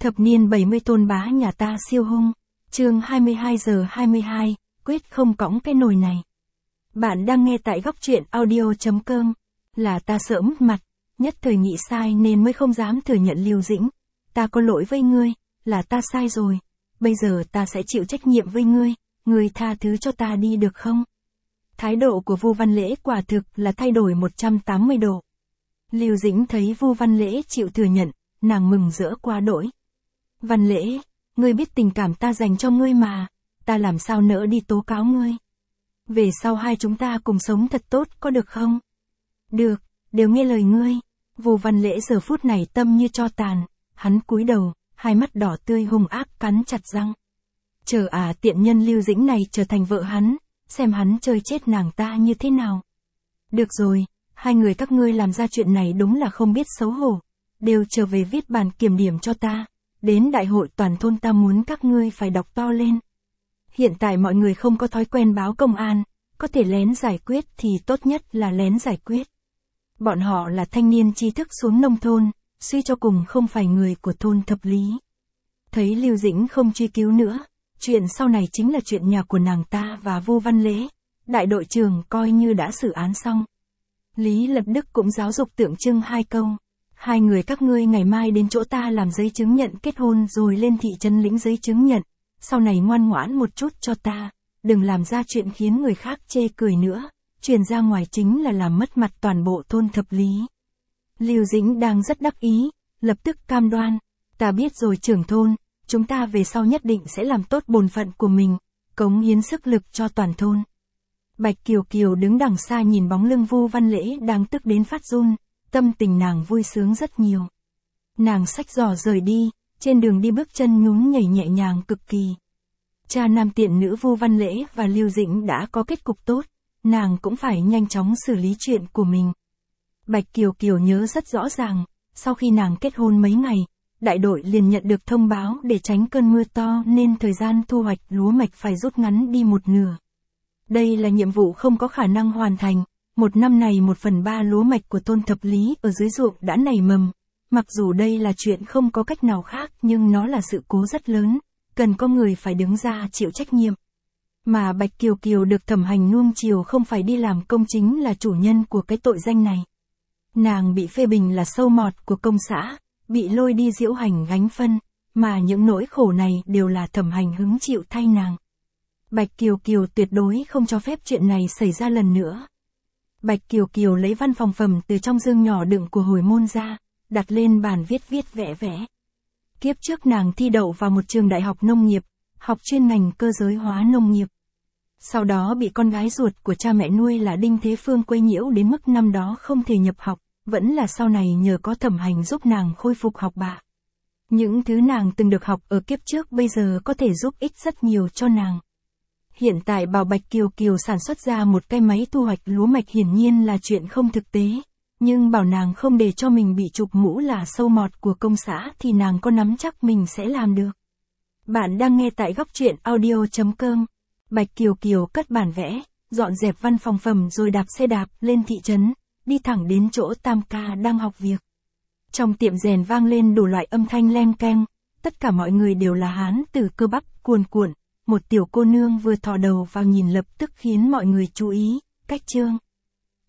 Thập niên 70 tôn bá nhà ta siêu hung. Chương 22 giờ 22, quyết không cõng cái nồi này. Bạn đang nghe tại góc truyện audio.com. Là ta sợ mất mặt, nhất thời nghĩ sai nên mới không dám thừa nhận Lưu Dĩnh. Ta có lỗi với ngươi, là ta sai rồi. Bây giờ ta sẽ chịu trách nhiệm với ngươi, ngươi tha thứ cho ta đi được không? Thái độ của Vu Văn Lễ quả thực là thay đổi 180 độ. Lưu Dĩnh thấy Vu Văn Lễ chịu thừa nhận, nàng mừng rỡ quá đỗi. Văn Lễ, ngươi biết tình cảm ta dành cho ngươi mà, ta làm sao nỡ đi tố cáo ngươi. Về sau hai chúng ta cùng sống thật tốt có được không? Được, đều nghe lời ngươi. Vu Văn Lễ giờ phút này tâm như tro tàn, hắn cúi đầu, hai mắt đỏ tươi hung ác cắn chặt răng. Chờ tiện nhân Lưu Dĩnh này trở thành vợ hắn, xem hắn chơi chết nàng ta như thế nào. Được rồi, hai người các ngươi làm ra chuyện này đúng là không biết xấu hổ, đều trở về viết bản kiểm điểm cho ta. Đến đại hội toàn thôn ta muốn các ngươi phải đọc to lên. Hiện tại mọi người không có thói quen báo công an, có thể lén giải quyết thì tốt nhất là lén giải quyết. Bọn họ là thanh niên tri thức xuống nông thôn, suy cho cùng không phải người của thôn Thập Lý. Thấy Lưu Dĩnh không truy cứu nữa, chuyện sau này chính là chuyện nhà của nàng ta và Vu Văn Lễ, đại đội trưởng coi như đã xử án xong. Lý Lập Đức cũng giáo dục tượng trưng hai câu. Hai người các ngươi ngày mai đến chỗ ta làm giấy chứng nhận kết hôn rồi lên thị trấn lĩnh giấy chứng nhận, sau này ngoan ngoãn một chút cho ta, đừng làm ra chuyện khiến người khác chê cười nữa, truyền ra ngoài chính là làm mất mặt toàn bộ thôn Thập Lý. Lưu Dĩnh đang rất đắc ý, lập tức cam đoan, ta biết rồi trưởng thôn, chúng ta về sau nhất định sẽ làm tốt bổn phận của mình, cống hiến sức lực cho toàn thôn. Bạch Kiều Kiều đứng đằng xa nhìn bóng lưng Vu Văn Lễ đang tức đến phát run. Tâm tình nàng vui sướng rất nhiều. Nàng xách giỏ rời đi, trên đường đi bước chân nhún nhảy nhẹ nhàng cực kỳ. Cha nam tiện nữ Vu Văn Lễ và Lưu Dĩnh đã có kết cục tốt, nàng cũng phải nhanh chóng xử lý chuyện của mình. Bạch Kiều Kiều nhớ rất rõ ràng, sau khi nàng kết hôn mấy ngày, đại đội liền nhận được thông báo để tránh cơn mưa to nên thời gian thu hoạch lúa mạch phải rút ngắn đi một nửa. Đây là nhiệm vụ không có khả năng hoàn thành. Một năm này 1/3 lúa mạch của thôn Thập Lý ở dưới ruộng đã nảy mầm. Mặc dù đây là chuyện không có cách nào khác nhưng nó là sự cố rất lớn, cần có người phải đứng ra chịu trách nhiệm. Mà Bạch Kiều Kiều được thẩm hành nuông chiều không phải đi làm công chính là chủ nhân của cái tội danh này. Nàng bị phê bình là sâu mọt của công xã, bị lôi đi diễu hành gánh phân, mà những nỗi khổ này đều là thẩm hành hứng chịu thay nàng. Bạch Kiều Kiều tuyệt đối không cho phép chuyện này xảy ra lần nữa. Bạch Kiều Kiều lấy văn phòng phẩm từ trong dương nhỏ đựng của hồi môn ra, đặt lên bàn viết vẽ. Kiếp trước nàng thi đậu vào một trường đại học nông nghiệp, học chuyên ngành cơ giới hóa nông nghiệp. Sau đó bị con gái ruột của cha mẹ nuôi là Đinh Thế Phương quấy nhiễu đến mức năm đó không thể nhập học, vẫn là sau này nhờ có thẩm hành giúp nàng khôi phục học bạ. Những thứ nàng từng được học ở kiếp trước bây giờ có thể giúp ích rất nhiều cho nàng. Hiện tại bảo Bạch Kiều Kiều sản xuất ra một cái máy thu hoạch lúa mạch hiển nhiên là chuyện không thực tế, nhưng bảo nàng không để cho mình bị chụp mũ là sâu mọt của công xã thì nàng có nắm chắc mình sẽ làm được. Bạn đang nghe tại góc truyện audio.com. Bạch Kiều Kiều cất bản vẽ, dọn dẹp văn phòng phẩm rồi đạp xe đạp lên thị trấn, đi thẳng đến chỗ Tam ca đang học việc. Trong tiệm rèn vang lên đủ loại âm thanh leng keng, tất cả mọi người đều là hán tử cơ bắp cuồn cuộn. Một tiểu cô nương vừa thò đầu vào nhìn lập tức khiến mọi người chú ý, Cách Trương.